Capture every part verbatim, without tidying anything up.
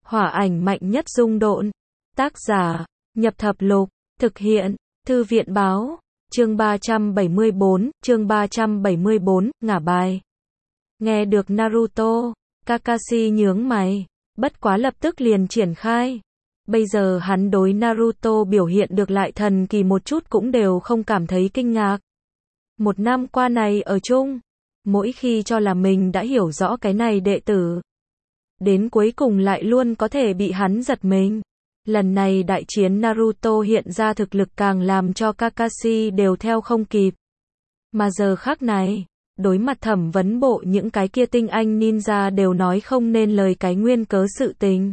Hỏa ảnh mạnh nhất dung độn. Tác giả, Nhập Thập Lục. Thực hiện, Thư viện báo. Chương ba trăm bảy mươi bốn, chương ba trăm bảy mươi bốn, ngả bài. Nghe được Naruto, Kakashi nhướng mày, bất quá lập tức liền triển khai. Bây giờ hắn đối Naruto biểu hiện được lại thần kỳ một chút cũng đều không cảm thấy kinh ngạc. Một năm qua này ở chung, mỗi khi cho là mình đã hiểu rõ cái này đệ tử, đến cuối cùng lại luôn có thể bị hắn giật mình. Lần này đại chiến Naruto hiện ra thực lực càng làm cho Kakashi đều theo không kịp. Mà giờ khắc này, đối mặt thẩm vấn bộ những cái kia tinh anh ninja đều nói không nên lời cái nguyên cớ sự tình.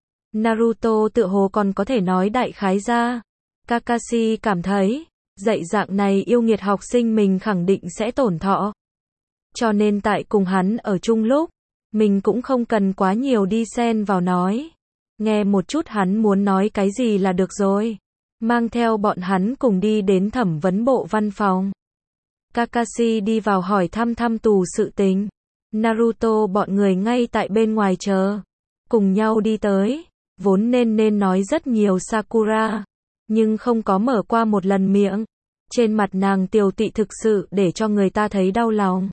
Naruto tựa hồ còn có thể nói đại khái ra. Kakashi cảm thấy, dạy dạng này yêu nghiệt học sinh mình khẳng định sẽ tổn thọ. Cho nên tại cùng hắn ở chung lúc, mình cũng không cần quá nhiều đi xen vào nói. Nghe một chút hắn muốn nói cái gì là được rồi. Mang theo bọn hắn cùng đi đến thẩm vấn bộ văn phòng. Kakashi đi vào hỏi thăm thăm tù sự tình. Naruto bọn người ngay tại bên ngoài chờ. Cùng nhau đi tới. Vốn nên nên nói rất nhiều Sakura. Nhưng không có mở qua một lần miệng. Trên mặt nàng tiều tị thực sự để cho người ta thấy đau lòng.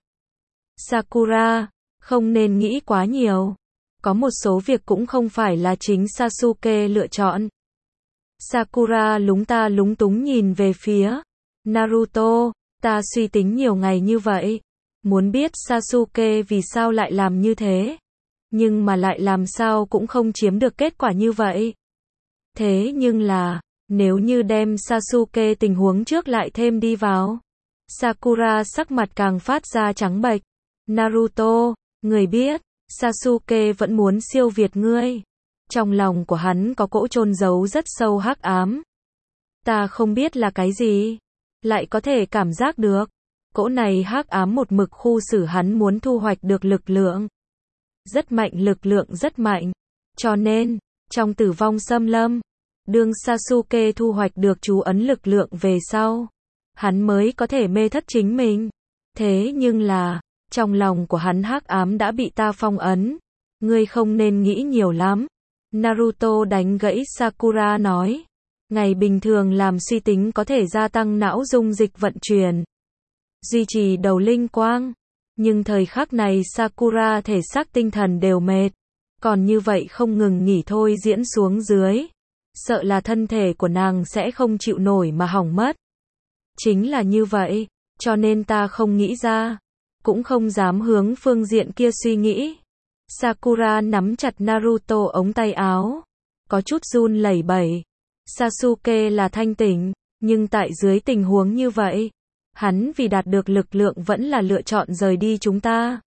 Sakura, không nên nghĩ quá nhiều. Có một số việc cũng không phải là chính Sasuke lựa chọn. Sakura lúng ta lúng túng nhìn về phía Naruto, ta suy tính nhiều ngày như vậy, muốn biết Sasuke vì sao lại làm như thế, nhưng mà lại làm sao cũng không chiếm được kết quả như vậy. Thế nhưng là, nếu như đem Sasuke tình huống trước lại thêm đi vào, Sakura sắc mặt càng phát ra trắng bệch. Naruto, người biết, Sasuke vẫn muốn siêu việt ngươi. Trong lòng của hắn có cỗ chôn giấu rất sâu hắc ám. Ta không biết là cái gì, lại có thể cảm giác được. Cỗ này hắc ám một mực khu xử hắn muốn thu hoạch được lực lượng. Rất mạnh, lực lượng rất mạnh. Cho nên, trong tử vong xâm lâm, đương Sasuke thu hoạch được chú ấn lực lượng về sau, hắn mới có thể mê thất chính mình. Thế nhưng là, trong lòng của hắn hắc ám đã bị ta phong ấn. Ngươi không nên nghĩ nhiều lắm. Naruto đánh gãy Sakura nói. Ngày bình thường làm suy tính có thể gia tăng não dung dịch vận chuyển, duy trì đầu linh quang. Nhưng thời khắc này Sakura thể xác tinh thần đều mệt. Còn như vậy không ngừng nghỉ thôi diễn xuống dưới. Sợ là thân thể của nàng sẽ không chịu nổi mà hỏng mất. Chính là như vậy, cho nên ta không nghĩ ra. Cũng không dám hướng phương diện kia suy nghĩ. Sakura nắm chặt Naruto ống tay áo, có chút run lẩy bẩy. Sasuke là thanh tỉnh, nhưng tại dưới tình huống như vậy, hắn vì đạt được lực lượng vẫn là lựa chọn rời đi chúng ta.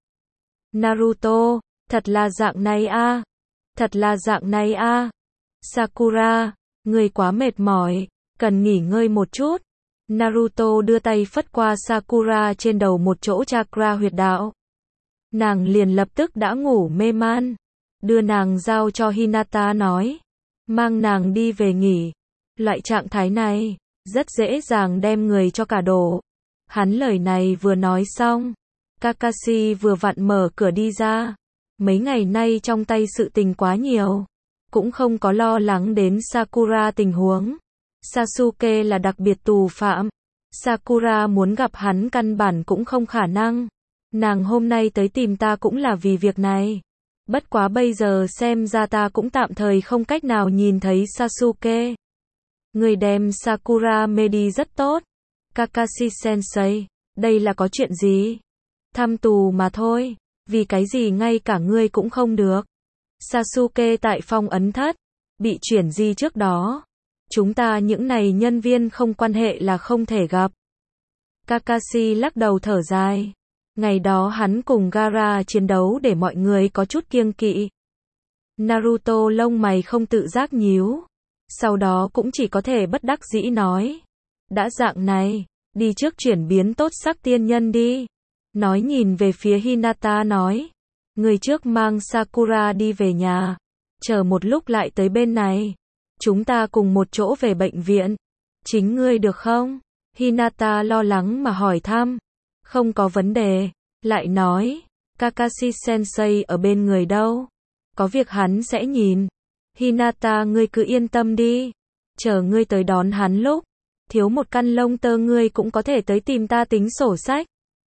Naruto, thật là dạng này a, thật là dạng này a. Sakura, người quá mệt mỏi, cần nghỉ ngơi một chút. Naruto đưa tay phất qua Sakura trên đầu một chỗ chakra huyệt đạo. Nàng liền lập tức đã ngủ mê man. Đưa nàng giao cho Hinata nói. Mang nàng đi về nghỉ. Loại trạng thái này, rất dễ dàng đem người cho cả đổ. Hắn lời này vừa nói xong. Kakashi vừa vặn mở cửa đi ra. Mấy ngày nay trong tay sự tình quá nhiều. Cũng không có lo lắng đến Sakura tình huống. Sasuke là đặc biệt tù phạm. Sakura muốn gặp hắn căn bản cũng không khả năng. Nàng hôm nay tới tìm ta cũng là vì việc này. Bất quá bây giờ xem ra ta cũng tạm thời không cách nào nhìn thấy Sasuke. Người đem Sakura mê đi rất tốt. Kakashi sensei, đây là có chuyện gì? Thăm tù mà thôi. Vì cái gì ngay cả ngươi cũng không được? Sasuke tại phong ấn thất, bị chuyển di trước đó. Chúng ta những này nhân viên không quan hệ là không thể gặp. Kakashi lắc đầu thở dài. Ngày đó hắn cùng Gaara chiến đấu để mọi người có chút kiêng kỵ. Naruto lông mày không tự giác nhíu. Sau đó cũng chỉ có thể bất đắc dĩ nói. Đã dạng này, đi trước chuyển biến tốt sắc tiên nhân đi. Nói nhìn về phía Hinata nói. Người trước mang Sakura đi về nhà. Chờ một lúc lại tới bên này. Chúng ta cùng một chỗ về bệnh viện. Chính ngươi được không? Hinata lo lắng mà hỏi thăm. Không có vấn đề. Lại nói, Kakashi sensei ở bên người đâu? Có việc hắn sẽ nhìn. Hinata ngươi cứ yên tâm đi. Chờ ngươi tới đón hắn lúc, thiếu một căn lông tơ ngươi cũng có thể tới tìm ta tính sổ sách.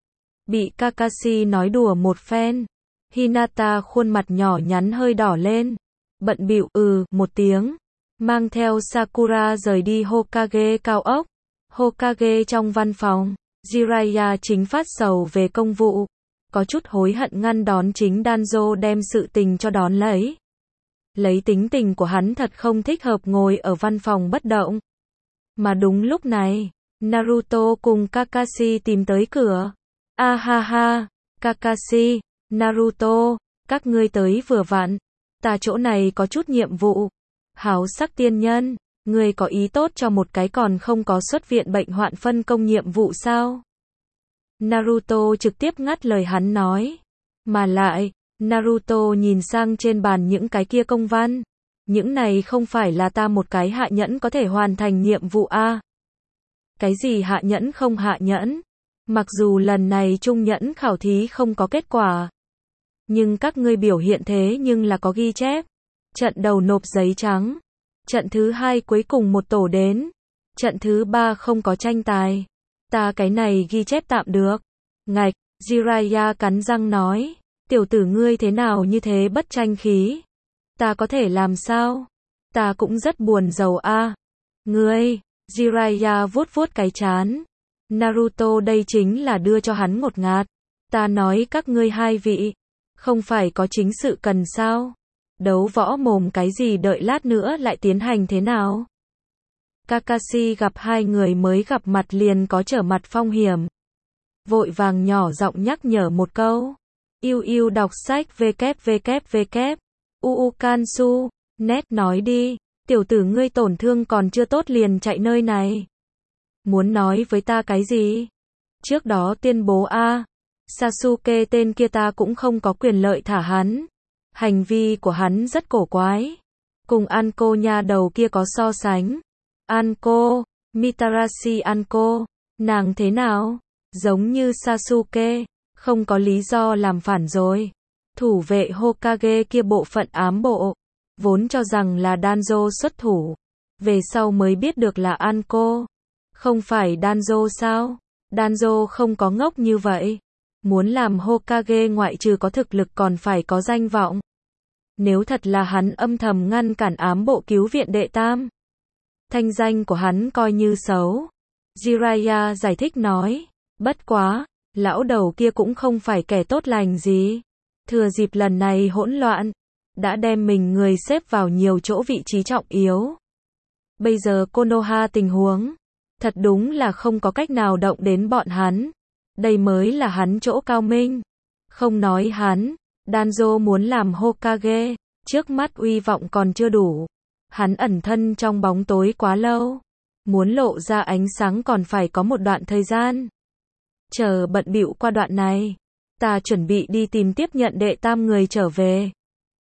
Bị Kakashi nói đùa một phen, Hinata khuôn mặt nhỏ nhắn hơi đỏ lên, bận bịu ừ một tiếng, mang theo Sakura rời đi Hokage cao ốc. Hokage trong văn phòng, Jiraiya chính phát sầu về công vụ, có chút hối hận ngăn đón chính Danzo đem sự tình cho đón lấy. Lấy tính tình của hắn thật không thích hợp ngồi ở văn phòng bất động. Mà đúng lúc này, Naruto cùng Kakashi tìm tới cửa. A ha ha, Kakashi, Naruto, các ngươi tới vừa vặn. Ta chỗ này có chút nhiệm vụ. Háo sắc tiên nhân, ngươi có ý tốt cho một cái còn không có xuất viện bệnh hoạn phân công nhiệm vụ sao? Naruto trực tiếp ngắt lời hắn nói. Mà lại, Naruto nhìn sang trên bàn những cái kia công văn. Những này không phải là ta một cái hạ nhẫn có thể hoàn thành nhiệm vụ a. Cái gì hạ nhẫn không hạ nhẫn? Mặc dù lần này trung nhẫn khảo thí không có kết quả, nhưng các ngươi biểu hiện thế nhưng là có ghi chép. Trận đầu nộp giấy trắng. Trận thứ hai cuối cùng một tổ đến. Trận thứ ba không có tranh tài. Ta cái này ghi chép tạm được. Ngạch, Jiraiya cắn răng nói. Tiểu tử ngươi thế nào như thế bất tranh khí? Ta có thể làm sao? Ta cũng rất buồn rầu a. À. Ngươi, Jiraiya vuốt vuốt cái trán. Naruto đây chính là đưa cho hắn ngột ngạt. Ta nói các ngươi hai vị, không phải có chính sự cần sao? Đấu võ mồm cái gì đợi lát nữa lại tiến hành thế nào? Kakashi gặp hai người mới gặp mặt liền có trở mặt phong hiểm. Vội vàng nhỏ giọng nhắc nhở một câu. Yêu yêu đọc sách www. Uu Kansu, net nói đi, tiểu tử ngươi tổn thương còn chưa tốt liền chạy nơi này. Muốn nói với ta cái gì? Trước đó tuyên bố a, Sasuke tên kia ta cũng không có quyền lợi thả hắn. Hành vi của hắn rất cổ quái. Cùng Anko nha đầu kia có so sánh. Anko, Mitarashi Anko, nàng thế nào? Giống như Sasuke, không có lý do làm phản rồi. Thủ vệ Hokage kia bộ phận ám bộ, vốn cho rằng là Danzo xuất thủ. Về sau mới biết được là Anko. Không phải Danzo sao? Danzo không có ngốc như vậy. Muốn làm Hokage ngoại trừ có thực lực còn phải có danh vọng. Nếu thật là hắn âm thầm ngăn cản ám bộ cứu viện đệ tam, thanh danh của hắn coi như xấu. Jiraiya giải thích nói. Bất quá, lão đầu kia cũng không phải kẻ tốt lành gì. Thừa dịp lần này hỗn loạn, đã đem mình người xếp vào nhiều chỗ vị trí trọng yếu. Bây giờ Konoha tình huống, thật đúng là không có cách nào động đến bọn hắn. Đây mới là hắn chỗ cao minh. Không nói hắn, Danzo muốn làm Hokage, trước mắt uy vọng còn chưa đủ. Hắn ẩn thân trong bóng tối quá lâu. Muốn lộ ra ánh sáng còn phải có một đoạn thời gian. Chờ bận bịu qua đoạn này, ta chuẩn bị đi tìm tiếp nhận đệ tam người trở về.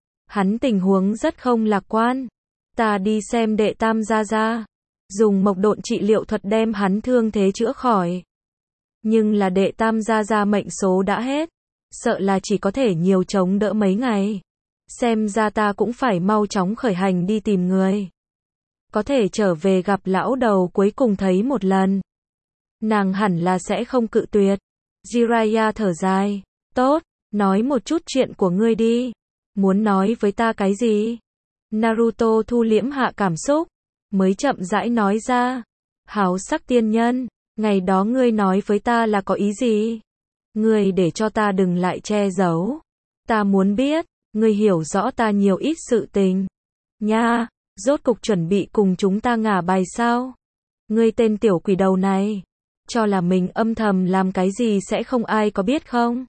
Hắn tình huống rất không lạc quan. Ta đi xem đệ tam ra ra. Dùng mộc độn trị liệu thuật đem hắn thương thế chữa khỏi. Nhưng là đệ tam ra ra mệnh số đã hết. Sợ là chỉ có thể nhiều chống đỡ mấy ngày. Xem ra ta cũng phải mau chóng khởi hành đi tìm người. Có thể trở về gặp lão đầu cuối cùng thấy một lần. Nàng hẳn là sẽ không cự tuyệt. Jiraiya thở dài. Tốt, nói một chút chuyện của ngươi đi. Muốn nói với ta cái gì? Naruto thu liễm hạ cảm xúc, mới chậm rãi nói ra. Háo sắc tiên nhân, ngày đó ngươi nói với ta là có ý gì? Ngươi để cho ta đừng lại che giấu. Ta muốn biết, ngươi hiểu rõ ta nhiều ít sự tình. Nha, rốt cục chuẩn bị cùng chúng ta ngả bài sao? Ngươi tên tiểu quỷ đầu này, cho là mình âm thầm làm cái gì sẽ không ai có biết không?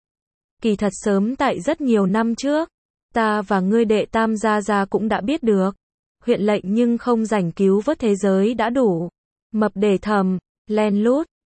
Kỳ thật sớm tại rất nhiều năm trước, ta và ngươi đệ tam gia gia cũng đã biết được. Huyện lệnh nhưng không rảnh cứu vớt thế giới đã đủ. Mập để thầm, len lút,